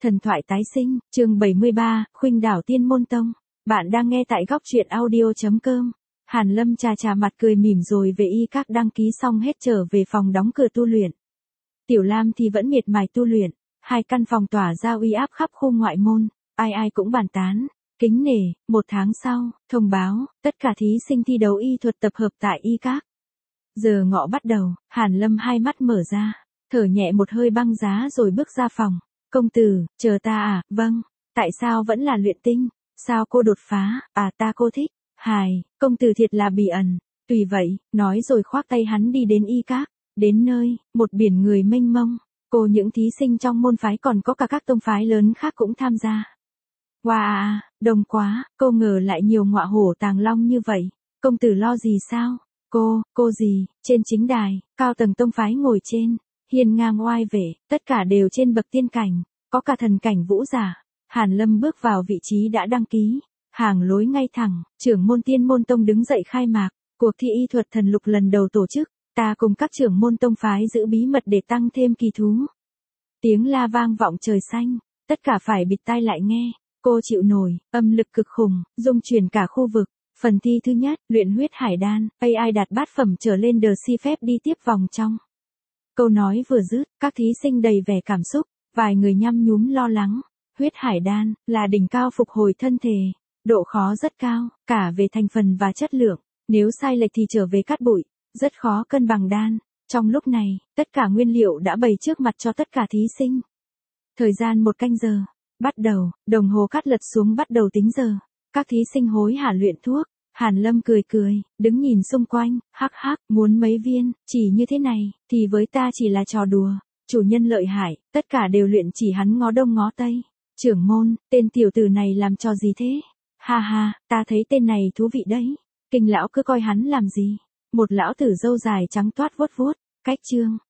Thần thoại tái sinh, chương 73, Khuynh đảo Tiên Môn Tông. Bạn đang nghe tại góc truyện audio.com. Hàn Lâm chà mặt cười mỉm rồi về y các đăng ký xong hết trở về phòng đóng cửa tu luyện. Tiểu Lam thì vẫn miệt mài tu luyện, hai căn phòng tỏa ra uy áp khắp khu ngoại môn, ai cũng bàn tán. Kính nể, 1 tháng sau, thông báo, tất cả thí sinh thi đấu y thuật tập hợp tại y các. Giờ ngọ bắt đầu, Hàn Lâm hai mắt mở ra, thở nhẹ một hơi băng giá rồi bước ra phòng. Công tử, chờ ta à? Vâng. Tại sao vẫn là luyện tinh? Sao cô đột phá? Ta cô thích. Hài, công tử thiệt là bỉ ẩn. Tùy vậy, nói rồi khoác tay hắn đi đến y các. Đến nơi, một biển người mênh mông. Cô những thí sinh trong môn phái còn có cả các tông phái lớn khác cũng tham gia. Wow, đông quá, cô ngờ lại nhiều ngọa hổ tàng long như vậy. Công tử lo gì sao? Cô gì? Trên chính đài, cao tầng tông phái ngồi trên. Hiên ngang oai vệ, tất cả đều trên bậc tiên cảnh, có cả thần cảnh vũ giả. Hàn Lâm bước vào vị trí đã đăng ký, hàng lối ngay thẳng, trưởng môn Tiên Môn Tông đứng dậy khai mạc, cuộc thi y thuật thần lục lần đầu tổ chức, ta cùng các trưởng môn tông phái giữ bí mật để tăng thêm kỳ thú. Tiếng la vang vọng trời xanh, tất cả phải bịt tai lại nghe, cô chịu nổi, âm lực cực khủng, rung chuyển cả khu vực. Phần thi thứ nhất, luyện huyết hải đan, AI đạt bát phẩm trở lên được xin phép đi tiếp vòng trong. Câu nói vừa dứt, các thí sinh đầy vẻ cảm xúc, vài người nhăm nhúm lo lắng. Huyết hải đan là đỉnh cao phục hồi thân thể, độ khó rất cao, cả về thành phần và chất lượng, nếu sai lệch thì trở về cát bụi, rất khó cân bằng đan. Trong lúc này, tất cả nguyên liệu đã bày trước mặt cho tất cả thí sinh. Thời gian 1 canh giờ, bắt đầu, đồng hồ cát lật xuống bắt đầu tính giờ, các thí sinh hối hả luyện thuốc. Hàn Lâm cười, đứng nhìn xung quanh, hắc, muốn mấy viên, chỉ như thế này, thì với ta chỉ là trò đùa. Chủ nhân lợi hại, tất cả đều luyện chỉ hắn ngó đông ngó tây. Trưởng môn, tên tiểu tử này làm trò gì thế? Ha, ta thấy tên này thú vị đấy. Kinh lão cứ coi hắn làm gì? Một lão tử râu dài trắng toát vuốt, cách chương,